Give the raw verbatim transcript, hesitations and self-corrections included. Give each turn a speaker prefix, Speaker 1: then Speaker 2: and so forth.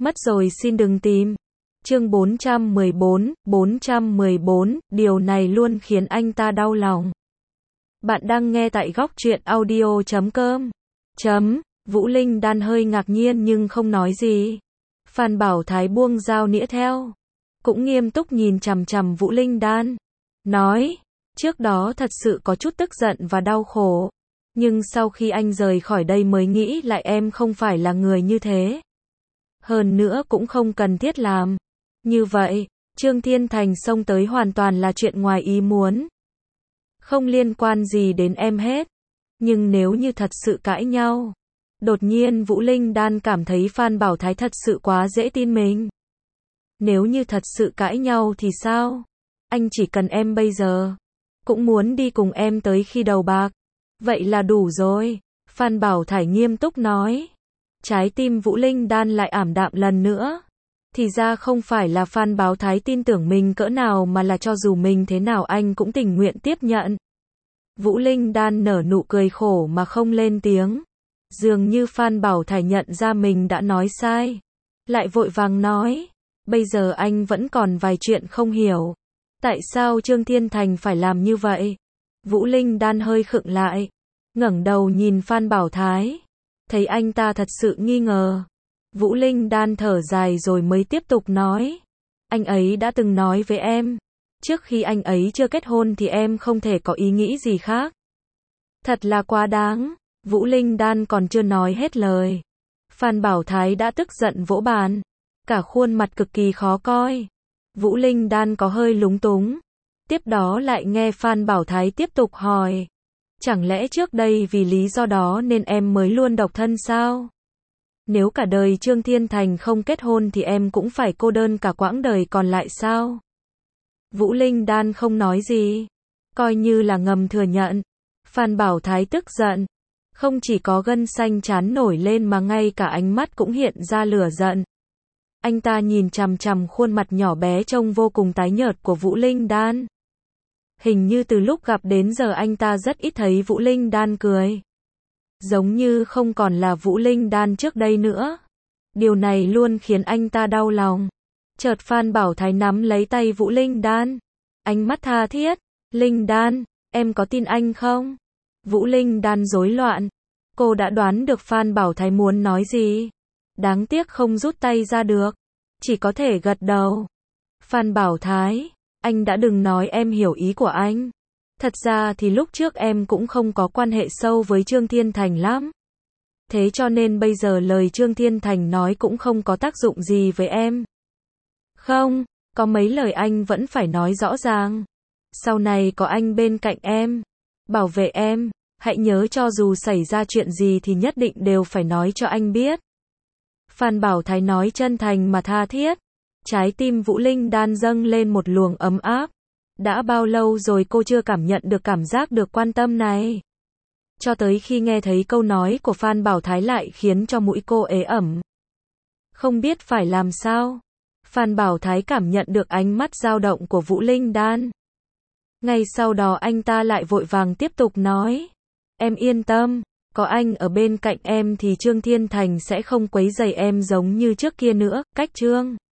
Speaker 1: Mất rồi xin đừng tìm. Chương bốn trăm mười bốn, bốn trăm mười bốn, điều này luôn khiến anh ta đau lòng. Bạn đang nghe tại góc truyện audio chấm com. Chấm, Vũ Linh Đan hơi ngạc nhiên nhưng không nói gì. Phan Bảo Thái buông dao nĩa theo, cũng nghiêm túc nhìn chằm chằm Vũ Linh Đan. Nói, trước đó thật sự có chút tức giận và đau khổ. Nhưng sau khi anh rời khỏi đây mới nghĩ lại em không phải là người như thế. Hơn nữa cũng không cần thiết làm như vậy. Trương Thiên Thành xông tới hoàn toàn là chuyện ngoài ý muốn. Không liên quan gì đến em hết. Nhưng nếu như thật sự cãi nhau. Đột nhiên Vũ Linh Đan cảm thấy Phan Bảo Thái thật sự quá dễ tin mình. Nếu như thật sự cãi nhau thì sao? Anh chỉ cần em bây giờ. Cũng muốn đi cùng em tới khi đầu bạc. Vậy là đủ rồi. Phan Bảo Thái nghiêm túc nói. Trái tim Vũ Linh Đan lại ảm đạm lần nữa. Thì ra không phải là Phan Bảo Thái tin tưởng mình cỡ nào mà là cho dù mình thế nào anh cũng tình nguyện tiếp nhận. Vũ Linh Đan nở nụ cười khổ mà không lên tiếng. Dường như Phan Bảo Thái nhận ra mình đã nói sai. Lại vội vàng nói. Bây giờ anh vẫn còn vài chuyện không hiểu. Tại sao Trương Thiên Thành phải làm như vậy? Vũ Linh Đan hơi khựng lại. Ngẩng đầu nhìn Phan Bảo Thái. Thấy anh ta thật sự nghi ngờ. Vũ Linh Đan thở dài rồi mới tiếp tục nói. Anh ấy đã từng nói với em. Trước khi anh ấy chưa kết hôn thì em không thể có ý nghĩ gì khác. Thật là quá đáng. Vũ Linh Đan còn chưa nói hết lời. Phan Bảo Thái đã tức giận vỗ bàn. Cả khuôn mặt cực kỳ khó coi. Vũ Linh Đan có hơi lúng túng. Tiếp đó lại nghe Phan Bảo Thái tiếp tục hỏi. Chẳng lẽ trước đây vì lý do đó nên em mới luôn độc thân sao? Nếu cả đời Trương Thiên Thành không kết hôn thì em cũng phải cô đơn cả quãng đời còn lại sao? Vũ Linh Đan không nói gì. Coi như là ngầm thừa nhận. Phan Bảo Thái tức giận. Không chỉ có gân xanh trán nổi lên mà ngay cả ánh mắt cũng hiện ra lửa giận. Anh ta nhìn chằm chằm khuôn mặt nhỏ bé trông vô cùng tái nhợt của Vũ Linh Đan. Hình như từ lúc gặp đến giờ anh ta rất ít thấy Vũ Linh Đan cười. Giống như không còn là Vũ Linh Đan trước đây nữa. Điều này luôn khiến anh ta đau lòng. Chợt Phan Bảo Thái nắm lấy tay Vũ Linh Đan. Ánh mắt tha thiết. Linh Đan, em có tin anh không? Vũ Linh Đan rối loạn. Cô đã đoán được Phan Bảo Thái muốn nói gì. Đáng tiếc không rút tay ra được. Chỉ có thể gật đầu. Phan Bảo Thái, anh đã đừng nói em hiểu ý của anh. Thật ra thì lúc trước em cũng không có quan hệ sâu với Trương Thiên Thành lắm. Thế cho nên bây giờ lời Trương Thiên Thành nói cũng không có tác dụng gì với em. Không, có mấy lời anh vẫn phải nói rõ ràng. Sau này có anh bên cạnh em, bảo vệ em, hãy nhớ cho dù xảy ra chuyện gì thì nhất định đều phải nói cho anh biết. Phan Bảo Thái nói chân thành mà tha thiết. Trái tim Vũ Linh Đan dâng lên một luồng ấm áp. Đã bao lâu rồi cô chưa cảm nhận được cảm giác được quan tâm này. Cho tới khi nghe thấy câu nói của Phan Bảo Thái lại khiến cho mũi cô ế ẩm. Không biết phải làm sao. Phan Bảo Thái cảm nhận được ánh mắt dao động của Vũ Linh Đan. Ngay sau đó anh ta lại vội vàng tiếp tục nói. Em yên tâm, có anh ở bên cạnh em thì Trương Thiên Thành sẽ không quấy rầy em giống như trước kia nữa. Cách Trương